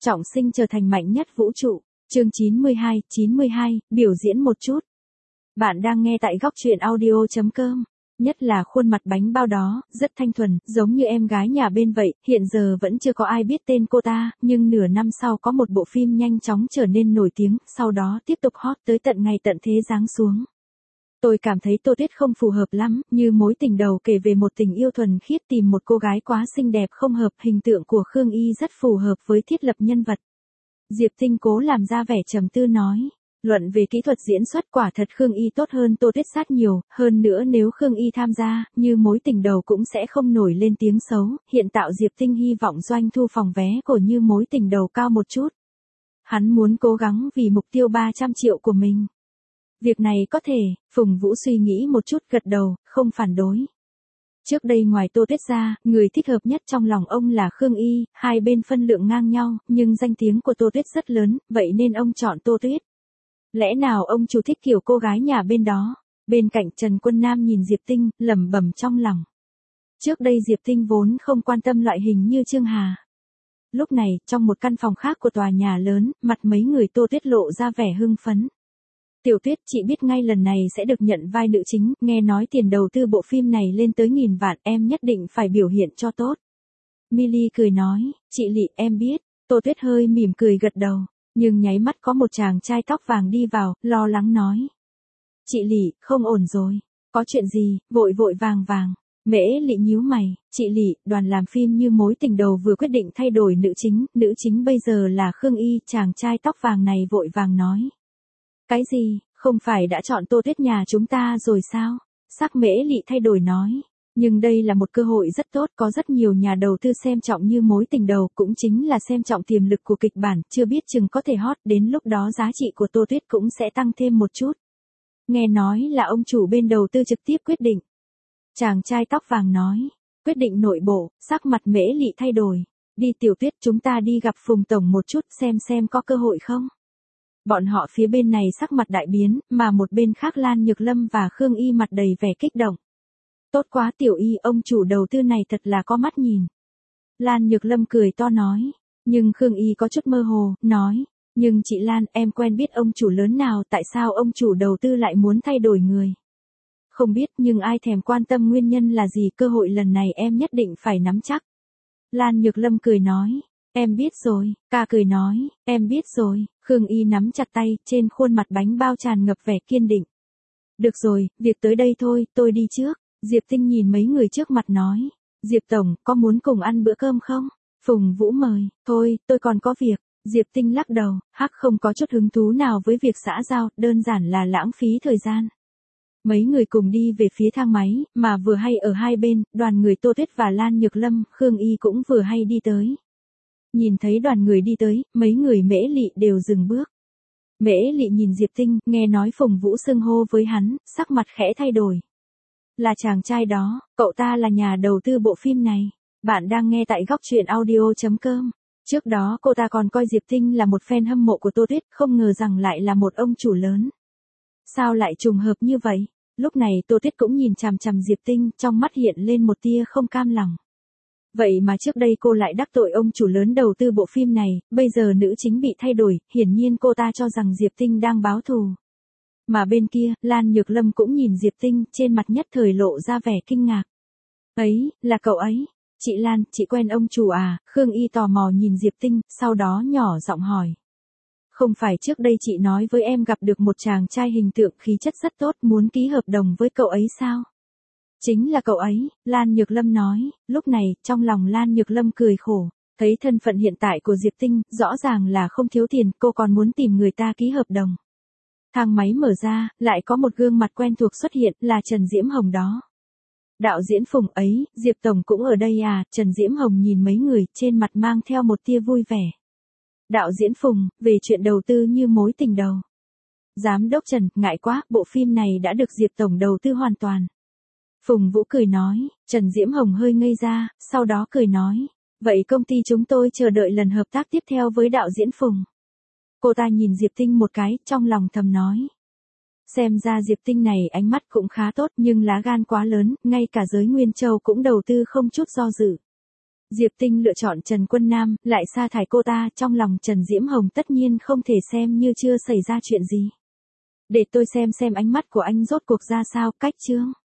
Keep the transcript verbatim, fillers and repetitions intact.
Trọng sinh trở thành mạnh nhất vũ trụ. Chương chín mươi hai, chín mươi hai, biểu diễn một chút. Bạn đang nghe tại góc truyện audio chấm com. Nhất là khuôn mặt bánh bao đó, rất thanh thuần, giống như em gái nhà bên vậy, hiện giờ vẫn chưa có ai biết tên cô ta, nhưng nửa năm sau có một bộ phim nhanh chóng trở nên nổi tiếng, sau đó tiếp tục hot tới tận ngày tận thế giáng xuống. Tôi cảm thấy Tô Tuyết không phù hợp lắm, như mối tình đầu kể về một tình yêu thuần khiết tìm một cô gái quá xinh đẹp không hợp, hình tượng của Khương Y rất phù hợp với thiết lập nhân vật. Diệp Tinh cố làm ra vẻ trầm tư nói. Luận về kỹ thuật diễn xuất quả thật Khương Y tốt hơn Tô Tuyết sát nhiều, hơn nữa nếu Khương Y tham gia, như mối tình đầu cũng sẽ không nổi lên tiếng xấu, hiện tạo Diệp Tinh hy vọng doanh thu phòng vé của như mối tình đầu cao một chút. Hắn muốn cố gắng vì mục tiêu ba trăm triệu của mình. Việc này có thể, Phùng Vũ suy nghĩ một chút gật đầu, không phản đối. Trước đây ngoài Tô Tuyết ra, người thích hợp nhất trong lòng ông là Khương Y, hai bên phân lượng ngang nhau, nhưng danh tiếng của Tô Tuyết rất lớn, vậy nên ông chọn Tô Tuyết. Lẽ nào ông chủ thích kiểu cô gái nhà bên đó? Bên cạnh Trần Quân Nam nhìn Diệp Tinh, lẩm bẩm trong lòng. Trước đây Diệp Tinh vốn không quan tâm loại hình như Trương Hà. Lúc này, trong một căn phòng khác của tòa nhà lớn, mặt mấy người Tô Tuyết lộ ra vẻ hưng phấn. Tiểu Tuyết, chị biết ngay lần này sẽ được nhận vai nữ chính, nghe nói tiền đầu tư bộ phim này lên tới nghìn vạn, em nhất định phải biểu hiện cho tốt. Milly cười nói, chị Lị, em biết. Tô Tuyết hơi mỉm cười gật đầu, nhưng nháy mắt có một chàng trai tóc vàng đi vào, lo lắng nói. Chị Lị, không ổn rồi. Có chuyện gì? Vội vội vàng vàng. Mễ Lị nhíu mày, chị Lị, đoàn làm phim như mối tình đầu vừa quyết định thay đổi nữ chính, nữ chính bây giờ là Khương Y, chàng trai tóc vàng này vội vàng nói. Cái gì, không phải đã chọn Tô Tuyết nhà chúng ta rồi sao? Sắc Mễ Lị thay đổi nói. Nhưng đây là một cơ hội rất tốt, có rất nhiều nhà đầu tư xem trọng như mối tình đầu, cũng chính là xem trọng tiềm lực của kịch bản, chưa biết chừng có thể hot, đến lúc đó giá trị của Tô Tuyết cũng sẽ tăng thêm một chút. Nghe nói là ông chủ bên đầu tư trực tiếp quyết định. Chàng trai tóc vàng nói, quyết định nội bộ, sắc mặt Mễ Lị thay đổi. Đi Tiểu Tuyết, chúng ta đi gặp Phùng Tổng một chút xem xem có cơ hội không. Bọn họ phía bên này sắc mặt đại biến, mà một bên khác Lan Nhược Lâm và Khương Y mặt đầy vẻ kích động. Tốt quá Tiểu Y, ông chủ đầu tư này thật là có mắt nhìn. Lan Nhược Lâm cười to nói, nhưng Khương Y có chút mơ hồ, nói, nhưng chị Lan, em quen biết ông chủ lớn nào, tại sao ông chủ đầu tư lại muốn thay đổi người? Không biết, nhưng ai thèm quan tâm nguyên nhân là gì, cơ hội lần này em nhất định phải nắm chắc. Lan Nhược Lâm cười nói, em biết rồi, ca cười nói, em biết rồi, Khương Y nắm chặt tay, trên khuôn mặt bánh bao tràn ngập vẻ kiên định. Được rồi, việc tới đây thôi, tôi đi trước. Diệp Tinh nhìn mấy người trước mặt nói, Diệp Tổng, có muốn cùng ăn bữa cơm không? Phùng Vũ mời, thôi, tôi còn có việc. Diệp Tinh lắc đầu, hắc không có chút hứng thú nào với việc xã giao, đơn giản là lãng phí thời gian. Mấy người cùng đi về phía thang máy, mà vừa hay ở hai bên, đoàn người Tô Tuyết và Lan Nhược Lâm, Khương Y cũng vừa hay đi tới. Nhìn thấy đoàn người đi tới, mấy người Mễ Lị đều dừng bước. Mễ Lị nhìn Diệp Tinh, nghe nói Phùng Vũ xưng hô với hắn, sắc mặt khẽ thay đổi. Là chàng trai đó, cậu ta là nhà đầu tư bộ phim này. Bạn đang nghe tại góc truyện audio chấm com. Trước đó cô ta còn coi Diệp Tinh là một fan hâm mộ của Tô Tuyết, không ngờ rằng lại là một ông chủ lớn. Sao lại trùng hợp như vậy? Lúc này Tô Tuyết cũng nhìn chằm chằm Diệp Tinh, trong mắt hiện lên một tia không cam lòng. Vậy mà trước đây cô lại đắc tội ông chủ lớn đầu tư bộ phim này, bây giờ nữ chính bị thay đổi, hiển nhiên cô ta cho rằng Diệp Tinh đang báo thù. Mà bên kia, Lan Nhược Lâm cũng nhìn Diệp Tinh, trên mặt nhất thời lộ ra vẻ kinh ngạc. Ấy, là cậu ấy. Chị Lan, chị quen ông chủ à? Khương Y tò mò nhìn Diệp Tinh, sau đó nhỏ giọng hỏi. Không phải trước đây chị nói với em gặp được một chàng trai hình tượng khí chất rất tốt, muốn ký hợp đồng với cậu ấy sao? Chính là cậu ấy, Lan Nhược Lâm nói. Lúc này, trong lòng Lan Nhược Lâm cười khổ. Thấy thân phận hiện tại của Diệp Tinh, rõ ràng là không thiếu tiền, cô còn muốn tìm người ta ký hợp đồng. Thang máy mở ra, lại có một gương mặt quen thuộc xuất hiện, là Trần Diễm Hồng đó. Đạo diễn Phùng ấy, Diệp Tổng cũng ở đây à? Trần Diễm Hồng nhìn mấy người, trên mặt mang theo một tia vui vẻ. Đạo diễn Phùng, về chuyện đầu tư như mối tình đầu. Giám đốc Trần, ngại quá, bộ phim này đã được Diệp Tổng đầu tư hoàn toàn. Phùng Vũ cười nói, Trần Diễm Hồng hơi ngây ra, sau đó cười nói, vậy công ty chúng tôi chờ đợi lần hợp tác tiếp theo với đạo diễn Phùng. Cô ta nhìn Diệp Tinh một cái, trong lòng thầm nói. Xem ra Diệp Tinh này ánh mắt cũng khá tốt nhưng lá gan quá lớn, ngay cả giới Nguyên Châu cũng đầu tư không chút do dự. Diệp Tinh lựa chọn Trần Quân Nam, lại sa thải cô ta, trong lòng Trần Diễm Hồng tất nhiên không thể xem như chưa xảy ra chuyện gì. Để tôi xem xem ánh mắt của anh rốt cuộc ra sao, cách chương.